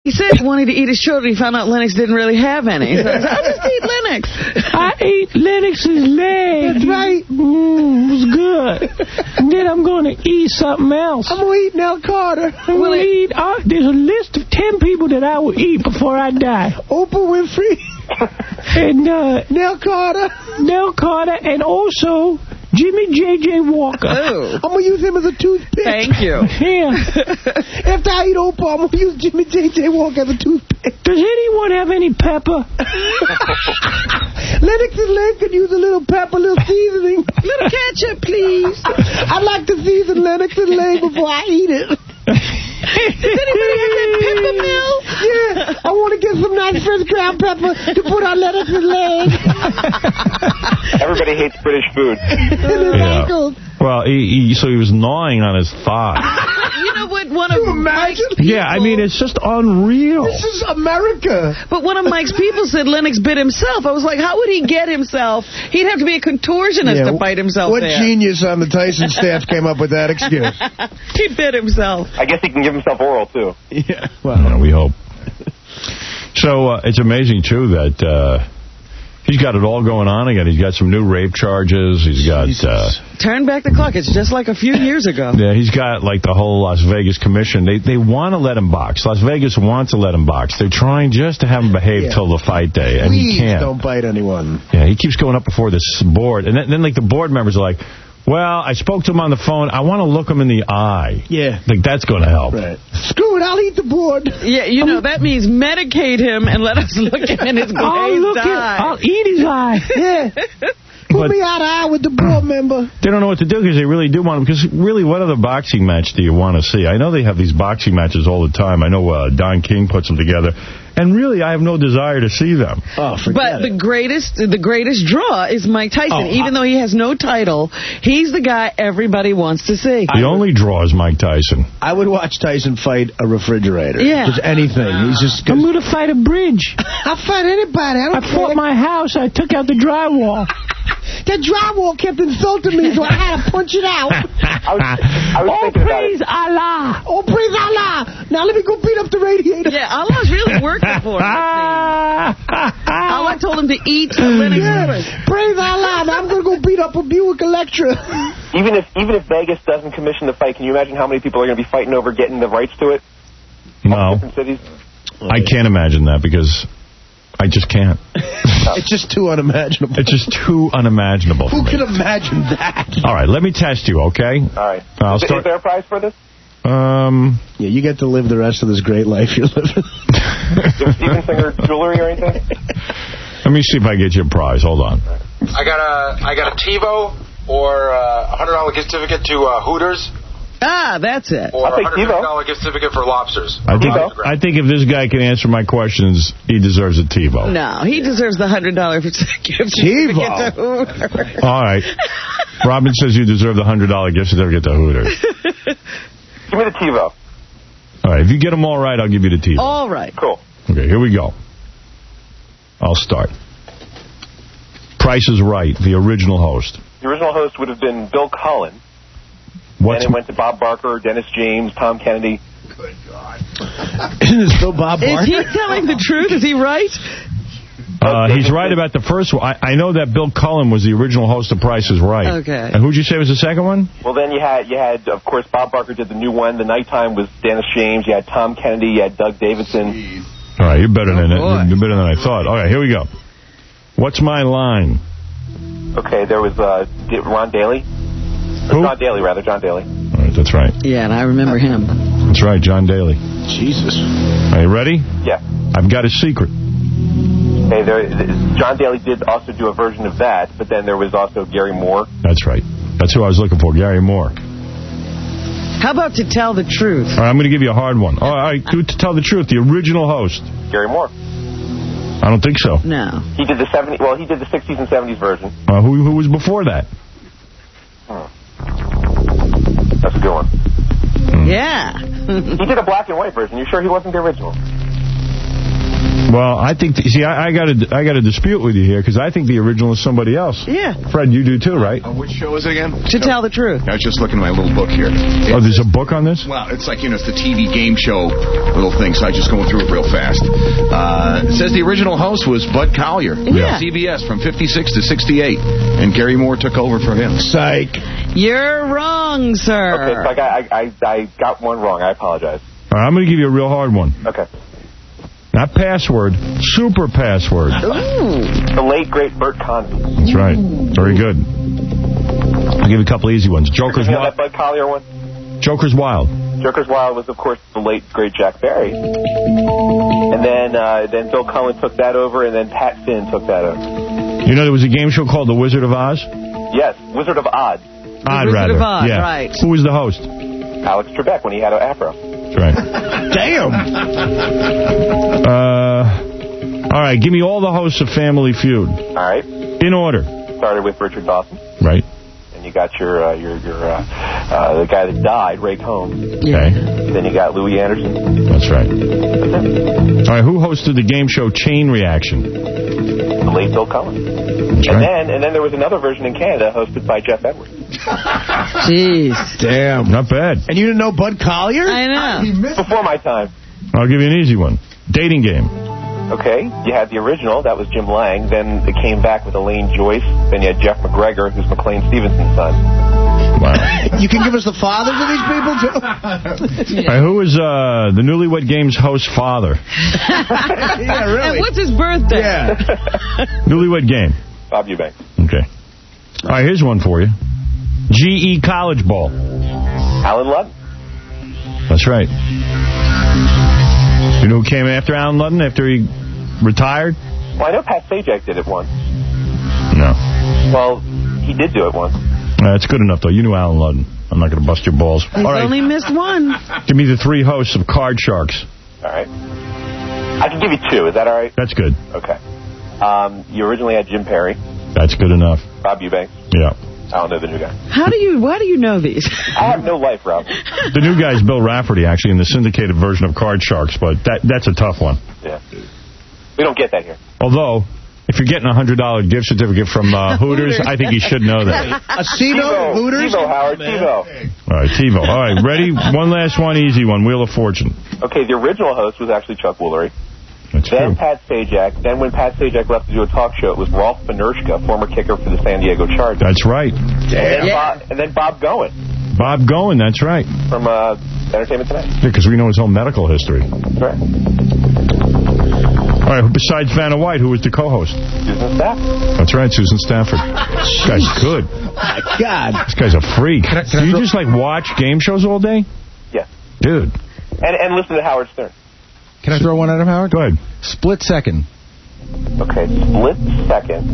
He said he wanted to eat his children. He found out Lennox didn't really have any. So I'll just eat Lennox. I ate Lennox's leg. That's right. It was good. And then I'm going to eat something else. I'm going to eat Nell Carter. I'm going to eat. There's a list of 10 people that I will eat before I die. Oprah Winfrey. And Nell Carter. Nell Carter, and also Jimmy J.J. Walker. Oh. I'm going to use him as a toothpick. Thank you. Yeah. After I eat Oprah, I'm going to use Jimmy J.J. Walker as a toothpick. Does anyone have any pepper? Lennox's leg could use a little pepper, a little seasoning. Little ketchup, please. I'd like to season Lennox's leg before I eat it. Does anybody have that pepper mill? Yeah, I want to get some nice fresh ground pepper to put on Lennox's leg. Everybody hates British food. Ankles. Well, so he was gnawing on his thigh. You know what? One of Mike's people... Yeah, I mean, it's just unreal. This is America. But one of Mike's people said Lennox bit himself. I was like, how would he get himself? He'd have to be a contortionist to bite himself What there. genius on the Tyson staff came up with that excuse? He bit himself. I guess he can give himself oral, too. Yeah, well, yeah, we hope. So it's amazing, too, that he's got it all going on again. He's got some new rape charges. He's got... Turn back the clock. It's just like a few years ago. Yeah, he's got, like, the whole Las Vegas commission. They want to let him box. Las Vegas wants to let him box. They're trying just to have him behave till the fight day, and he can't. Don't bite anyone. Yeah, he keeps going up before this board. And then like, the board members are like, well, I spoke to him on the phone. I want to look him in the eye. Yeah. Like, that's going to help. Right. Screw it, I'll eat the board. Yeah, you know, that means medicate him and let us look him in his glazed eye. I'll eat his eye. Yeah. Put me out of eye with the board member. They don't know what to do because they really do want him. Because really, what other boxing match do you want to see? I know they have these boxing matches all the time. I know Don King puts them together. And really, I have no desire to see them. Oh, but the greatest draw is Mike Tyson. Even though he has no title, he's the guy everybody wants to see. The only draw is Mike Tyson. I would watch Tyson fight a refrigerator. Yeah. Just anything. He's just... I'm going to fight a bridge. I'll fight anybody. I fought my house. I took out the drywall. That drywall kept insulting me, so I had to punch it out. I was thinking about it. Praise Allah. Oh, praise Allah. Now let me go beat up the radiator. Yeah, Allah's really working for him. Allah told him to eat Lennox. Yeah, praise Allah. Now I'm going to go beat up a Buick Electra. Even if Vegas doesn't commission the fight, can you imagine how many people are going to be fighting over getting the rights to it? No. Different cities? I can't imagine that because I just can't. It's just too unimaginable. It's just too unimaginable for me. Who can imagine that? All right, let me test you, okay? All right. I'll Is there a prize for this? Yeah, you get to live the rest of this great life you're living. Is Steven Singer jewelry or anything? Let me see if I get you a prize. Hold on. I got a TiVo or a $100 gift certificate to Hooters. Ah, that's it. Or a $150 gift certificate for Lobsters. I think if this guy can answer my questions, he deserves a TiVo. No, he deserves the $100 gift certificate to Hooters. All right. Robin says you deserve the $100 gift certificate to Hooters. Give me the TiVo. All right, if you get them all right, I'll give you the TiVo. All right. Cool. Okay, here we go. I'll start. Price is Right, the original host. The original host would have been Bill Cullen. And it went to Bob Barker, Dennis James, Tom Kennedy. Good God. Isn't it still Bob Barker? Is he telling the truth? Is he right? He's right about the first one. I know that Bill Cullen was the original host of Price is Right. Okay. And who'd you say was the second one? Well, then you had, of course, Bob Barker did the new one. The nighttime was Dennis James. You had Tom Kennedy. You had Doug Davidson. All right, you're better than I thought. All right, here we go. What's my line? Okay, there was Ron Daly. Who? John Daly, rather. John Daly. All right, that's right. Yeah, and I remember him. That's right, John Daly. Jesus. Are you ready? Yeah. I've got a secret. Hey, John Daly did also do a version of that, but then there was also Gary Moore. That's right. That's who I was looking for, Gary Moore. How about To Tell the Truth? All right, I'm going to give you a hard one. All right, To Tell the Truth, the original host. Gary Moore. I don't think so. No. He did the 70s. Well, he did the 60s and 70s version. Who was before that? That's a good one. Yeah. He did a black and white version. You sure he wasn't the original? Well, I think, I got a dispute with you here, because I think the original is somebody else. Yeah. Fred, you do too, right? Which show is it again? To Tell the Truth. I was just looking at my little book here. Oh, there's a book on this? Well, it's like, it's the TV game show little thing, so I just going through it real fast. It says the original host was Bud Collyer. Yeah. CBS from 56 to 68, and Gary Moore took over for him. Psych. You're wrong, sir. Okay, so I got one wrong. I apologize. All right, I'm going to give you a real hard one. Okay. Not password, super password. Ooh. The late, great Bert Convy. That's right. Very good. I'll give you a couple easy ones. Joker's You know Wild. that Bud Collyer one? Joker's Wild. Joker's Wild was, of course, the late, great Jack Barry. And then Bill Cullen took that over, and then Pat Finn took that over. You know there was a game show called The Wizard of Oz? Yes, Wizard of Oz. Wizard of Oz, yeah. right. Who was the host? Alex Trebek when he had an afro. That's right. Damn. All right, give me all the hosts of Family Feud. All right. In order. Started with Richard Dawson. Right. And you got your the guy that died, Ray Combs. Okay. Then you got Louis Anderson. That's right. That's it. All right, who hosted the game show Chain Reaction? The late Bill Cullen. That's right. And then there was another version in Canada hosted by Jeff Edwards. Jeez. Damn. Not bad. And you didn't know Bud Collyer? I know. Before my time. I'll give you an easy one. Dating game. Okay, you had the original, that was Jim Lang. Then it came back with Elaine Joyce. Then you had Jeff McGregor, who's McLean Stevenson's son. Wow. You can give us the fathers of these people, too? All right, who was the Newlywed Games host father? Yeah, really. And what's his birthday? Yeah. Newlywed Game. Bob Eubanks. Okay. All right, here's one for you. GE College Ball. Alan Ludden. That's right. You know who came after Alan Ludden after he retired? Well, I know Pat Sajak did it once. No. Well, he did do it once. That's good enough, though. You knew Alan Ludden. I'm not going to bust your balls. He's All right. only missed one. Give me the three hosts of Card Sharks. All right. I can give you two. Is that all right? That's good. Okay. You originally had Jim Perry. That's good enough. Bob Eubanks. Yeah. I don't know the new guy. Why do you know these? I have no life, Rob. The new guy's Bill Rafferty, actually, in the syndicated version of Card Sharks, but that's a tough one. Yeah. We don't get that here. Although, if you're getting a $100 gift certificate from Hooters, I think you should know that. A CeeLo Hooters? TiVo, Howard, TiVo. All right, TiVo. All right, ready? One last one, easy one, Wheel of Fortune. Okay, the original host was actually Chuck Woolery. That's Then true. Pat Sajak. Then when Pat Sajak left to do a talk show, it was Rolf Benershka, former kicker for the San Diego Chargers. That's right. And then Bob Goen Bob Goen, that's right. from Entertainment Tonight. Yeah, because we know his whole medical history. That's right. All right, besides Vanna White, who was the co-host? Susan Stafford. That's right, Susan Stafford. This guy's good. My God. This guy's a freak. Do you just, watch game shows all day? Yes. Dude. And listen to Howard Stern. Can I throw one at him, Howard? Go ahead. Split Second. Okay, Split Second.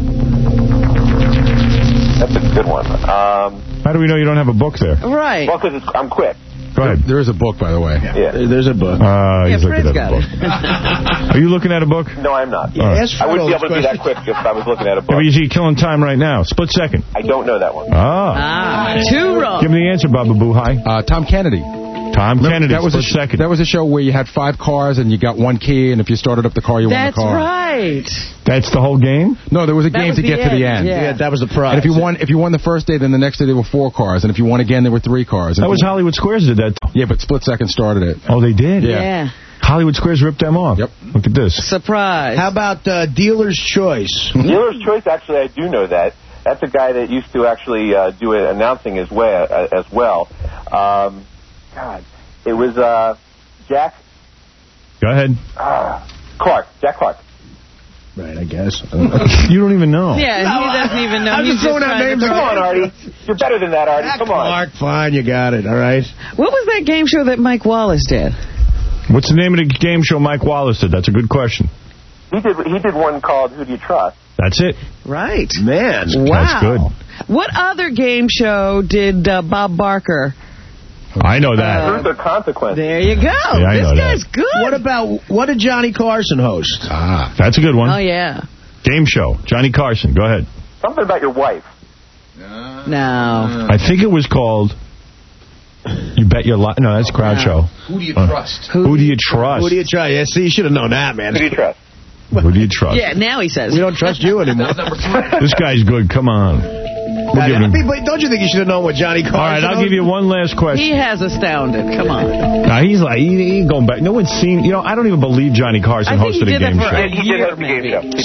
That's a good one. How do we know you don't have a book there? Right. Well, because I'm quick. Go ahead. There is a book, by the way. Yeah. There's a book. He's looking Fred's at got a book. Are you looking at a book? No, I'm not. All right. Ask I wouldn't be Fred able to be that quick if I was looking at a Yeah, book. but you see, killing time right now. Split Second. I don't know that one. Two wrong. Give me the answer, Baba Boohai. Tom Kennedy. Tom Kennedy, That was Split Second. That was a show where you had 5 cars and you got 1 key, and if you started up the car, you won the That's car. right. That's the whole game? No, there was a That game was to the get to the end, end. yeah. That was the prize. And if you won the first day, then the next day there were 4 cars, and if you won again, there were 3 cars. And That was Hollywood Squares did that. Yeah, but Split Second started it. Oh, they did? Yeah. Hollywood Squares ripped them off. Yep. Look at this. Surprise. How about Dealer's Choice? Dealer's Choice, actually, I do know that. That's a guy that used to actually do announcing as well. God, it was Jack... Go ahead. Clark. Jack Clark. Right, I guess. You don't even know. Yeah, he doesn't even know. I'm He's just throwing out trying to names. Come on, Artie. You're better than that, Artie. Come on. Clark, fine, you got it, all right. What was that game show that Mike Wallace did? What's the name of the game show Mike Wallace did? That's a good question. He did one called Who Do You Trust? That's it. Right. Man. Wow. That's good. What other game show did Bob Barker? I know that. Truth or Consequence? There you go. I know This guy's that. good. What did Johnny Carson host? That's a good one. Oh, yeah. Game show. Johnny Carson. Go ahead. Something about your wife. No. I think it was called You Bet Your Life. No, that's Crowd Show. Who do you trust? Who do you trust? Who do you try? Yeah, see, you should have known that, man. Who do you trust? Who do you trust? Yeah, now he says. We don't trust you anymore. This guy's good. Come on. But don't you think you should have known what Johnny Carson... All right, I'll give you one last question. He has astounded. Come on. Now, he's like, he ain't going back. No one's seen... I don't even believe Johnny Carson hosted a game show. He did host a game show.